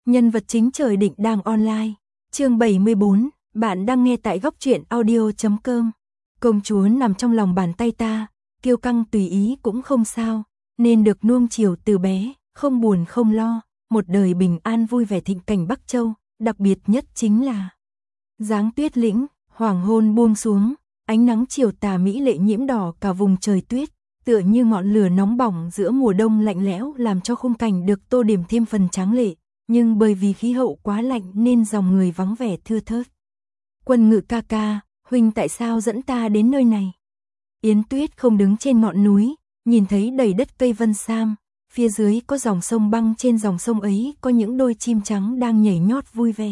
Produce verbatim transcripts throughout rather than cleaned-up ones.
Nhân vật chính trời định đang online. Chương bảy mươi bốn, bạn đang nghe tại góc truyện audio chấm com. Công chúa nằm trong lòng bàn tay ta, kiêu căng tùy ý cũng không sao, nên được nuông chiều từ bé, không buồn không lo, một đời bình an vui vẻ thịnh cảnh Bắc Châu, đặc biệt nhất chính là dáng tuyết lĩnh, hoàng hôn buông xuống, ánh nắng chiều tà mỹ lệ nhiễm đỏ cả vùng trời tuyết, tựa như ngọn lửa nóng bỏng giữa mùa đông lạnh lẽo làm cho khung cảnh được tô điểm thêm phần tráng lệ, nhưng bởi vì khí hậu quá lạnh nên dòng người vắng vẻ thưa thớt. Quân Ngự ca ca, huynh tại sao dẫn ta đến nơi này? Yến Tuyết không đứng trên ngọn núi, nhìn thấy đầy đất cây vân sam, phía dưới có dòng sông băng, trên dòng sông ấy có những đôi chim trắng đang nhảy nhót vui vẻ,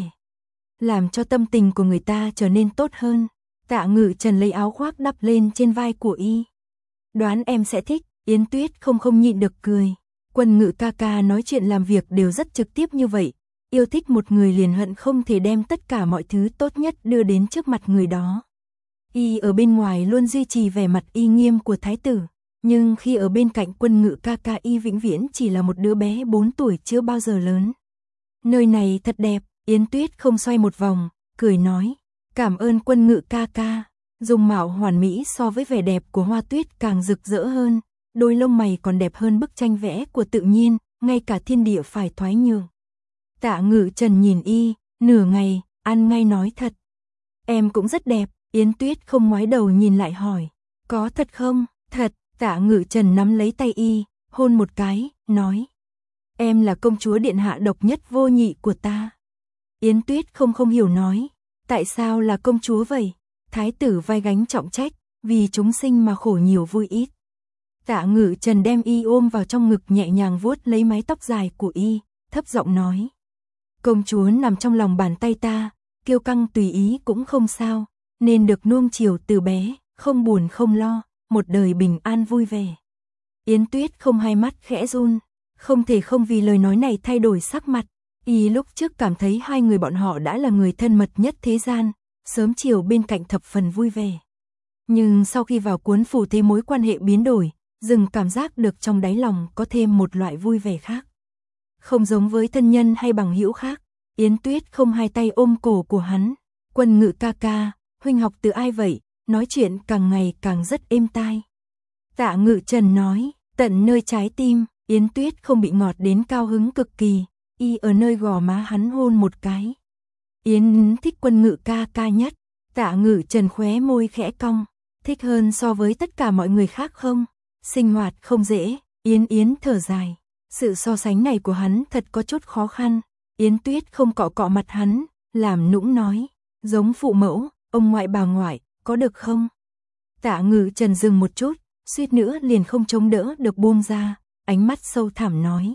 làm cho tâm tình của người ta trở nên tốt hơn. Tạ Ngự Trần lấy áo khoác đắp lên trên vai của y. Đoán em sẽ thích. Yến Tuyết không không nhịn được cười. Quân Ngự ca ca nói chuyện làm việc đều rất trực tiếp như vậy, yêu thích một người liền hận không thể đem tất cả mọi thứ tốt nhất đưa đến trước mặt người đó. Y ở bên ngoài luôn duy trì vẻ mặt uy nghiêm của thái tử, nhưng khi ở bên cạnh Quân Ngự ca ca y vĩnh viễn chỉ là một đứa bé bốn tuổi chưa bao giờ lớn. Nơi này thật đẹp. Yến Tuyết không xoay một vòng, cười nói, cảm ơn Quân Ngự ca ca. Dung mạo hoàn mỹ so với vẻ đẹp của hoa tuyết càng rực rỡ hơn, đôi lông mày còn đẹp hơn bức tranh vẽ của tự nhiên, ngay cả thiên địa phải thoái nhường. Tạ Ngự Trần nhìn y, nửa ngày, ăn ngay nói thật. Em cũng rất đẹp. Yến Tuyết không ngoái đầu nhìn lại hỏi, có thật không? Thật. Tạ Ngự Trần nắm lấy tay y, hôn một cái, nói, em là công chúa điện hạ độc nhất vô nhị của ta. Yến Tuyết không không hiểu nói, tại sao là công chúa vậy? Thái tử vai gánh trọng trách, vì chúng sinh mà khổ nhiều vui ít. Tạ Ngự Trần đem y ôm vào trong ngực, nhẹ nhàng vuốt lấy mái tóc dài của y, thấp giọng nói, công chúa nằm trong lòng bàn tay ta, kiêu căng tùy ý cũng không sao, nên được nuông chiều từ bé, không buồn không lo, một đời bình an vui vẻ. Yến Tuyết không, hai mắt khẽ run, không thể không vì lời nói này thay đổi sắc mặt. Y lúc trước cảm thấy hai người bọn họ đã là người thân mật nhất thế gian, sớm chiều bên cạnh thập phần vui vẻ. Nhưng sau khi vào cuốn phủ thấy mối quan hệ biến đổi, dừng cảm giác được trong đáy lòng có thêm một loại vui vẻ khác. Không giống với thân nhân hay bằng hữu khác. Yến Tuyết không, hai tay ôm cổ của hắn. Quân Ngự ca ca, huynh học từ ai vậy? Nói chuyện càng ngày càng rất êm tai. Tạ Ngự Trần nói, tận nơi trái tim. Yến Tuyết không bị ngọt đến cao hứng cực kỳ, y ở nơi gò má hắn hôn một cái. Yến thích Quân Ngự ca ca nhất. Tạ Ngự Trần khóe môi khẽ cong, thích hơn so với tất cả mọi người khác không? Sinh hoạt không dễ. Yến Yến thở dài, sự so sánh này của hắn thật có chút khó khăn. Yến Tuyết không cọ cọ mặt hắn, làm nũng nói, giống phụ mẫu, ông ngoại bà ngoại, có được không? Tạ Ngự Trần dừng một chút, suýt nữa liền không chống đỡ được buông ra, ánh mắt sâu thẳm nói,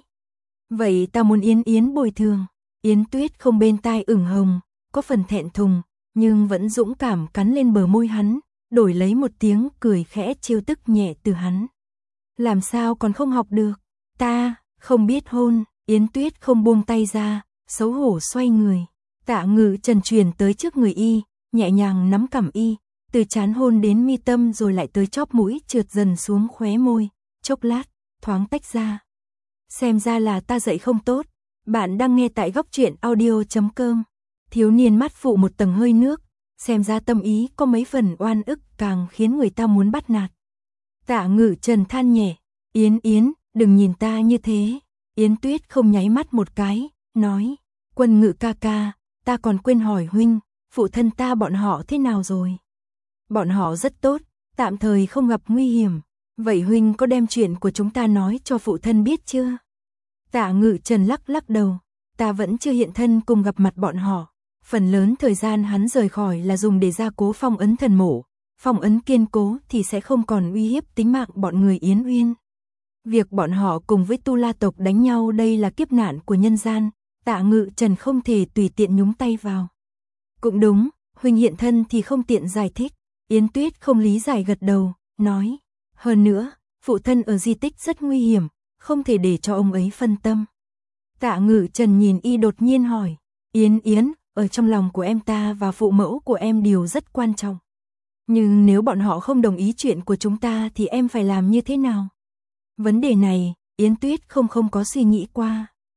vậy ta muốn Yến Yến bồi thường. Yến Tuyết không, bên tai ửng hồng, có phần thẹn thùng, nhưng vẫn dũng cảm cắn lên bờ môi hắn, đổi lấy một tiếng cười khẽ trêu tức nhẹ từ hắn. Làm sao còn không học được? Ta không biết hôn. Yến Tuyết không buông tay ra, xấu hổ xoay người. Tạ Ngự Trần truyền tới trước người y, nhẹ nhàng nắm cằm y, từ trán hôn đến mi tâm rồi lại tới chóp mũi, trượt dần xuống khóe môi, chốc lát, thoáng tách ra. Xem ra là ta dạy không tốt. Bạn đang nghe tại góc truyện audio chấm com. Thiếu niên mắt phụ một tầng hơi nước, xem ra tâm ý có mấy phần oan ức, càng khiến người ta muốn bắt nạt. Tạ Ngự Trần than nhẹ, Yến Yến, đừng nhìn ta như thế. Yến Tuyết không nháy mắt một cái, nói, Quân Ngự ca ca, ta còn quên hỏi huynh, phụ thân ta bọn họ thế nào rồi? Bọn họ rất tốt, tạm thời không gặp nguy hiểm. Vậy huynh có đem chuyện của chúng ta nói cho phụ thân biết chưa? Tạ Ngự Trần lắc lắc đầu, ta vẫn chưa hiện thân cùng gặp mặt bọn họ. Phần lớn thời gian hắn rời khỏi là dùng để gia cố phong ấn thần mộ. Phong ấn kiên cố thì sẽ không còn uy hiếp tính mạng bọn người Yến Uyên. Việc bọn họ cùng với Tu La tộc đánh nhau đây là kiếp nạn của nhân gian, Tạ Ngự Trần không thể tùy tiện nhúng tay vào. Cũng đúng, huynh hiện thân thì không tiện giải thích. Yến Tuyết không lý giải gật đầu, nói, hơn nữa, phụ thân ở di tích rất nguy hiểm, không thể để cho ông ấy phân tâm. Tạ Ngự Trần nhìn y đột nhiên hỏi, Yến Yến, ở trong lòng của em ta và phụ mẫu của em đều rất quan trọng. Nhưng nếu bọn họ không đồng ý chuyện của chúng ta thì em phải làm như thế nào? Vấn đề này, Yến Tuyết không không có suy nghĩ qua.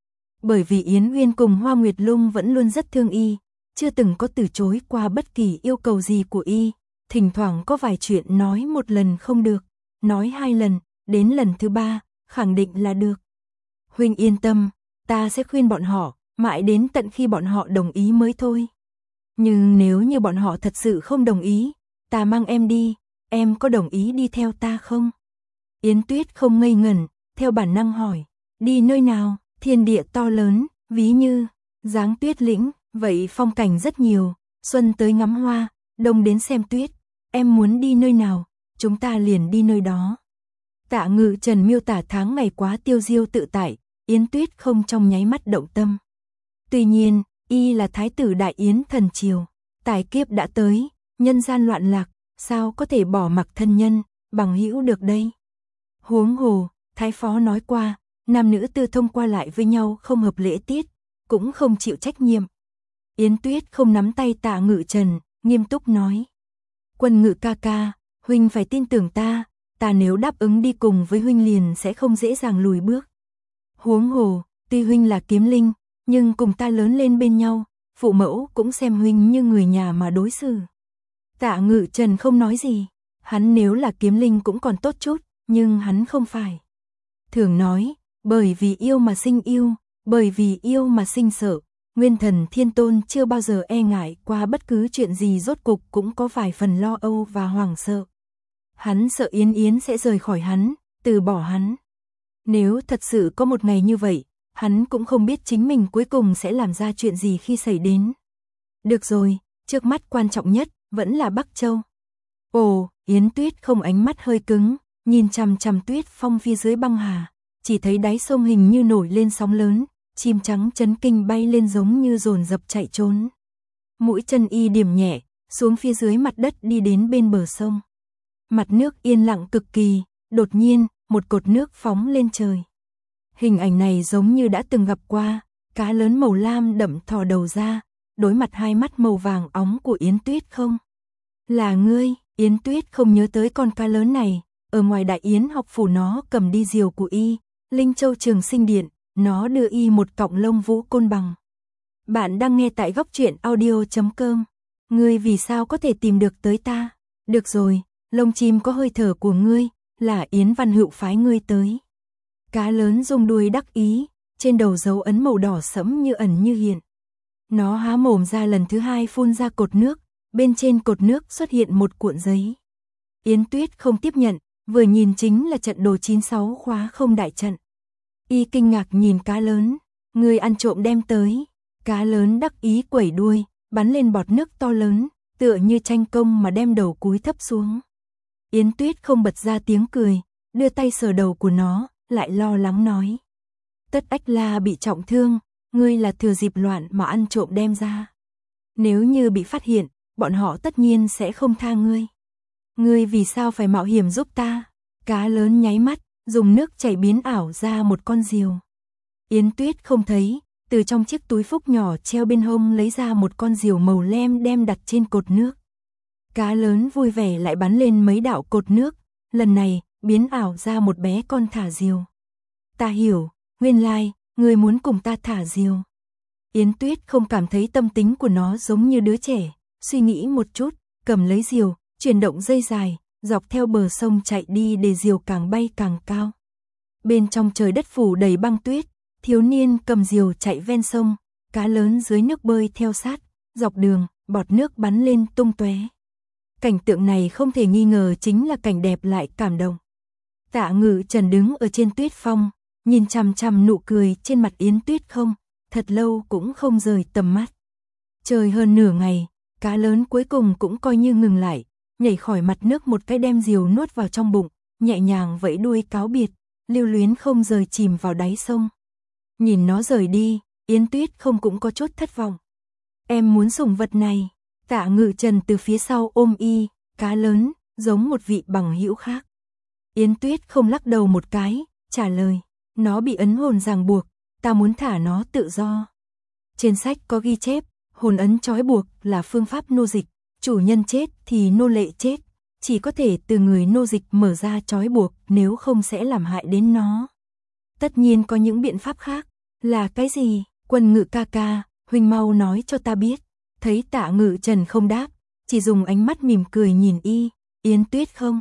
Bởi vì Yến Uyên cùng Hoa Nguyệt Lung vẫn luôn rất thương y, chưa từng có từ chối qua bất kỳ yêu cầu gì của y, thỉnh thoảng có vài chuyện nói một lần không được, nói hai lần, đến lần thứ ba, khẳng định là được. Huynh yên tâm, ta sẽ khuyên bọn họ, mãi đến tận khi bọn họ đồng ý mới thôi. Nhưng nếu như bọn họ thật sự không đồng ý, ta mang em đi, em có đồng ý đi theo ta không? Yến Tuyết không ngây ngẩn, theo bản năng hỏi, đi nơi nào? Thiên địa to lớn, ví như Giáng Tuyết lĩnh, vậy phong cảnh rất nhiều, xuân tới ngắm hoa, đông đến xem tuyết, em muốn đi nơi nào, chúng ta liền đi nơi đó. Tạ Ngự Trần miêu tả tháng ngày quá tiêu diêu tự tại, Yến Tuyết không trong nháy mắt động tâm. Tuy nhiên, y là thái tử Đại Yến thần triều, tài kiếp đã tới, nhân gian loạn lạc, sao có thể bỏ mặc thân nhân, bằng hữu được đây? Huống hồ, thái phó nói qua, nam nữ tư thông qua lại với nhau không hợp lễ tiết, cũng không chịu trách nhiệm. Yến Tuyết không nắm tay Tạ Ngự Trần, nghiêm túc nói. Quân Ngự ca ca, huynh phải tin tưởng ta, ta nếu đáp ứng đi cùng với huynh liền sẽ không dễ dàng lùi bước. Huống hồ, tuy huynh là kiếm linh, nhưng cùng ta lớn lên bên nhau, phụ mẫu cũng xem huynh như người nhà mà đối xử. Tạ Ngự Trần không nói gì, hắn nếu là kiếm linh cũng còn tốt chút, nhưng hắn không phải. Thường nói, bởi vì yêu mà sinh yêu, bởi vì yêu mà sinh sợ, Nguyên Thần Thiên Tôn chưa bao giờ e ngại qua bất cứ chuyện gì, rốt cục cũng có vài phần lo âu và hoảng sợ. Hắn sợ Yến Yến sẽ rời khỏi hắn, từ bỏ hắn. Nếu thật sự có một ngày như vậy, hắn cũng không biết chính mình cuối cùng sẽ làm ra chuyện gì khi xảy đến. Được rồi, trước mắt quan trọng nhất vẫn là Bắc Châu. Ồ, Yến Tuyết không, ánh mắt hơi cứng, nhìn chằm chằm tuyết phong phía dưới băng hà, chỉ thấy đáy sông hình như nổi lên sóng lớn, chim trắng chấn kinh bay lên giống như dồn dập chạy trốn. Mũi chân y điểm nhẹ, xuống phía dưới mặt đất đi đến bên bờ sông. Mặt nước yên lặng cực kỳ, đột nhiên, một cột nước phóng lên trời. Hình ảnh này giống như đã từng gặp qua, cá lớn màu lam đậm thò đầu ra, đối mặt hai mắt màu vàng óng của Yến Tuyết. Không, là ngươi. Yến Tuyết không nhớ tới con cá lớn này, ở ngoài Đại Yến học phủ nó cầm đi diều của y, Linh Châu Trường Sinh Điện, nó đưa y một cọng lông vũ côn bằng. Bạn đang nghe tại góc truyện audio chấm com. Ngươi vì sao có thể tìm được tới ta? Được rồi, lông chim có hơi thở của ngươi, là Yến Văn Hữu phái ngươi tới. Cá lớn rung đuôi đắc ý, trên đầu dấu ấn màu đỏ sẫm như ẩn như hiện. Nó há mồm ra lần thứ hai phun ra cột nước, bên trên cột nước xuất hiện một cuộn giấy. Yến Tuyết không tiếp nhận, vừa nhìn chính là trận đồ chín sáu khóa không đại trận. Y kinh ngạc nhìn cá lớn, ngươi ăn trộm đem tới. Cá lớn đắc ý quẩy đuôi, bắn lên bọt nước to lớn, tựa như tranh công mà đem đầu cúi thấp xuống. Yến Tuyết không bật ra tiếng cười, đưa tay sờ đầu của nó, lại lo lắng nói. Tất Ách La bị trọng thương, ngươi là thừa dịp loạn mà ăn trộm đem ra. Nếu như bị phát hiện, bọn họ tất nhiên sẽ không tha ngươi. Ngươi vì sao phải mạo hiểm giúp ta? Cá lớn nháy mắt, dùng nước chảy biến ảo ra một con diều. Yến Tuyết không thấy, từ trong chiếc túi phúc nhỏ treo bên hông lấy ra một con diều màu lem đem đặt trên cột nước. Cá lớn vui vẻ lại bắn lên mấy đạo cột nước, lần này biến ảo ra một bé con thả diều. Ta hiểu, nguyên lai, ngươi muốn cùng ta thả diều. Yến Tuyết không cảm thấy tâm tính của nó giống như đứa trẻ, suy nghĩ một chút, cầm lấy diều, chuyển động dây dài, dọc theo bờ sông chạy đi để diều càng bay càng cao. Bên trong trời đất phủ đầy băng tuyết, thiếu niên cầm diều chạy ven sông, cá lớn dưới nước bơi theo sát, dọc đường, bọt nước bắn lên tung tóe. Cảnh tượng này không thể nghi ngờ chính là cảnh đẹp lại cảm động. Tạ Ngự Trần đứng ở trên tuyết phong, nhìn chằm chằm nụ cười trên mặt Yến Tuyết không, thật lâu cũng không rời tầm mắt. Trời hơn nửa ngày, cá lớn cuối cùng cũng coi như ngừng lại, nhảy khỏi mặt nước một cái đem diều nuốt vào trong bụng, nhẹ nhàng vẫy đuôi cáo biệt, lưu luyến không rời chìm vào đáy sông. Nhìn nó rời đi, Yến Tuyết không cũng có chút thất vọng. Em muốn sủng vật này. Tạ Ngự Trần từ phía sau ôm y, cá lớn, giống một vị bằng hữu khác. Yến Tuyết không lắc đầu một cái, trả lời, nó bị ấn hồn ràng buộc, ta muốn thả nó tự do. Trên sách có ghi chép, hồn ấn trói buộc là phương pháp nô dịch, chủ nhân chết thì nô lệ chết, chỉ có thể từ người nô dịch mở ra trói buộc, nếu không sẽ làm hại đến nó. Tất nhiên có những biện pháp khác, Là cái gì? Quân Ngự ca ca, huynh mau nói cho ta biết. Thấy Tạ Ngự Trần không đáp, chỉ dùng ánh mắt mỉm cười nhìn y, Yến Tuyết không?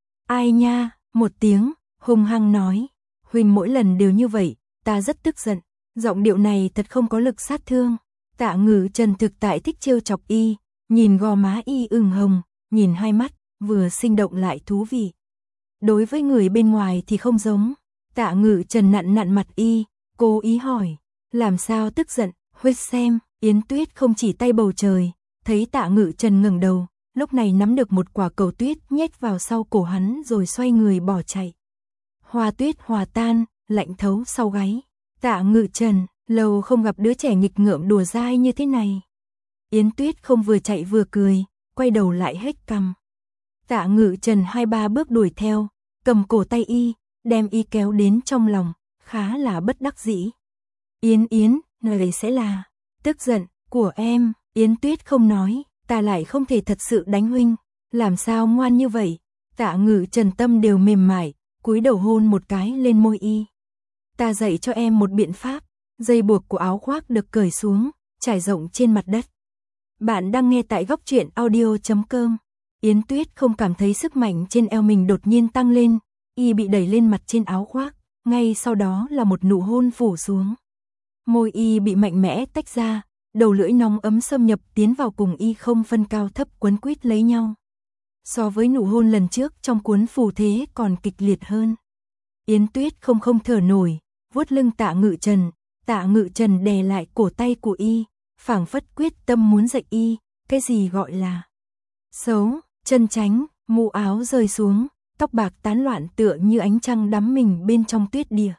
Ai nha, một tiếng, hung hăng nói. Huynh mỗi lần đều như vậy, ta rất tức giận. Giọng điệu này thật không có lực sát thương. Tạ Ngự Trần thực tại thích trêu chọc y, nhìn gò má y ửng hồng, nhìn hai mắt, vừa sinh động lại thú vị. Đối với người bên ngoài thì không giống. Tạ Ngự Trần nặn nặn mặt y, cố ý hỏi, làm sao tức giận, huyết xem. Yến Tuyết không chỉ tay bầu trời, thấy Tạ Ngự Trần ngẩng đầu, lúc này nắm được một quả cầu tuyết nhét vào sau cổ hắn rồi xoay người bỏ chạy. Hoa tuyết hòa tan, lạnh thấu sau gáy. Tạ Ngự Trần, lâu không gặp đứa trẻ nghịch ngợm đùa dai như thế này. Yến Tuyết không vừa chạy vừa cười, quay đầu lại hết cằm. Tạ Ngự Trần hai ba bước đuổi theo, cầm cổ tay y, đem y kéo đến trong lòng, khá là bất đắc dĩ. Yến Yến, này sẽ là tức giận của em. Yến Tuyết không nói, ta lại không thể thật sự đánh huynh, làm sao ngoan như vậy. Tạ Ngự Trần tâm đều mềm mại, cúi đầu hôn một cái lên môi y. Ta dạy cho em một biện pháp. Dây buộc của áo khoác được cởi xuống, trải rộng trên mặt đất. Bạn đang nghe tại góc truyện audio chấm com. Yến Tuyết không cảm thấy sức mạnh trên eo mình đột nhiên tăng lên, y bị đẩy lên mặt trên áo khoác, ngay sau đó là một nụ hôn phủ xuống. Môi y bị mạnh mẽ tách ra, đầu lưỡi nóng ấm xâm nhập tiến vào cùng y không phân cao thấp quấn quýt lấy nhau. So với nụ hôn lần trước trong cuốn phù thế còn kịch liệt hơn. Yến Tuyết không không thở nổi, vuốt lưng Tạ Ngự Trần. Tạ Ngự Trần đè lại cổ tay của y, phảng phất quyết tâm muốn dạy y, cái gì gọi là xấu, chân tránh, mũ áo rơi xuống, tóc bạc tán loạn tựa như ánh trăng đắm mình bên trong tuyết địa.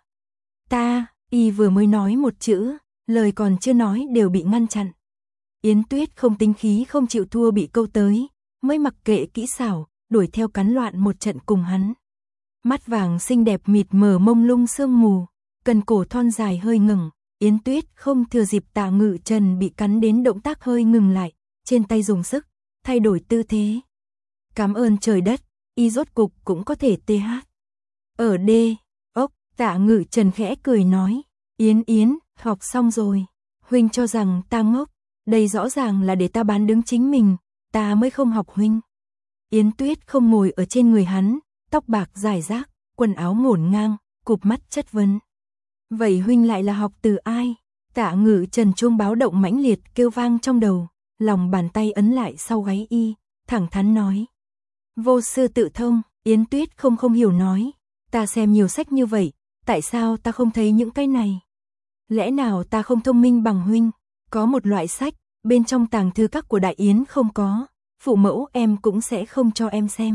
Ta, y vừa mới nói một chữ, lời còn chưa nói đều bị ngăn chặn. Yến Tuyết không tính khí không chịu thua bị câu tới, mới mặc kệ kỹ xảo, đuổi theo cắn loạn một trận cùng hắn. Mắt vàng xinh đẹp mịt mờ mông lung sương mù, cần cổ thon dài hơi ngừng. Yến Tuyết không thừa dịp Tạ Ngự Trần bị cắn đến động tác hơi ngừng lại, trên tay dùng sức, thay đổi tư thế. Cảm ơn trời đất, y rốt cục cũng có thể tê hát. Ở đê, ốc, Tạ Ngự Trần khẽ cười nói, Yến Yến, học xong rồi, huynh cho rằng ta ngốc, đây rõ ràng là để ta bán đứng chính mình, ta mới không học huynh. Yến Tuyết không ngồi ở trên người hắn, tóc bạc rải rác, quần áo ngổn ngang, cụp mắt chất vấn. Vậy huynh lại là học từ ai? Tạ Ngự Trần chuông báo động mãnh liệt kêu vang trong đầu, lòng bàn tay ấn lại sau gáy y, thẳng thắn nói. Vô sư tự thông. Yến Tuyết không không hiểu nói, ta xem nhiều sách như vậy, tại sao ta không thấy những cái này? Lẽ nào ta không thông minh bằng huynh? Có một loại sách, bên trong tàng thư các của Đại Yến không có, phụ mẫu em cũng sẽ không cho em xem.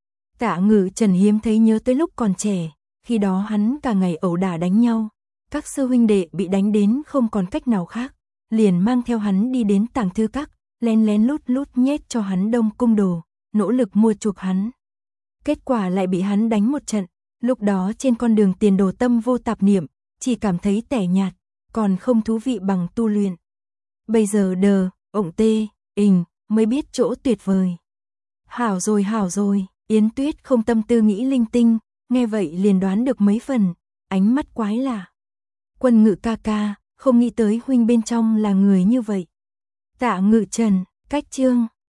Tạ Ngự Trần hiếm thấy nhớ tới lúc còn trẻ, khi đó hắn cả ngày ẩu đả đánh nhau. Các sư huynh đệ bị đánh đến không còn cách nào khác, liền mang theo hắn đi đến tàng thư các, lén lén lút lút nhét cho hắn đông cung đồ, nỗ lực mua chuộc hắn. Kết quả lại bị hắn đánh một trận, lúc đó trên con đường tiền đồ tâm vô tạp niệm, chỉ cảm thấy tẻ nhạt, còn không thú vị bằng tu luyện. Bây giờ đờ, ổng tê, ình, mới biết chỗ tuyệt vời. Hảo rồi hảo rồi, Yến Tuyết không tâm tư nghĩ linh tinh, nghe vậy liền đoán được mấy phần, ánh mắt quái lạ. Quân Ngự ca ca, không nghĩ tới huynh bên trong là người như vậy. Tạ Ngự Trần, cách chương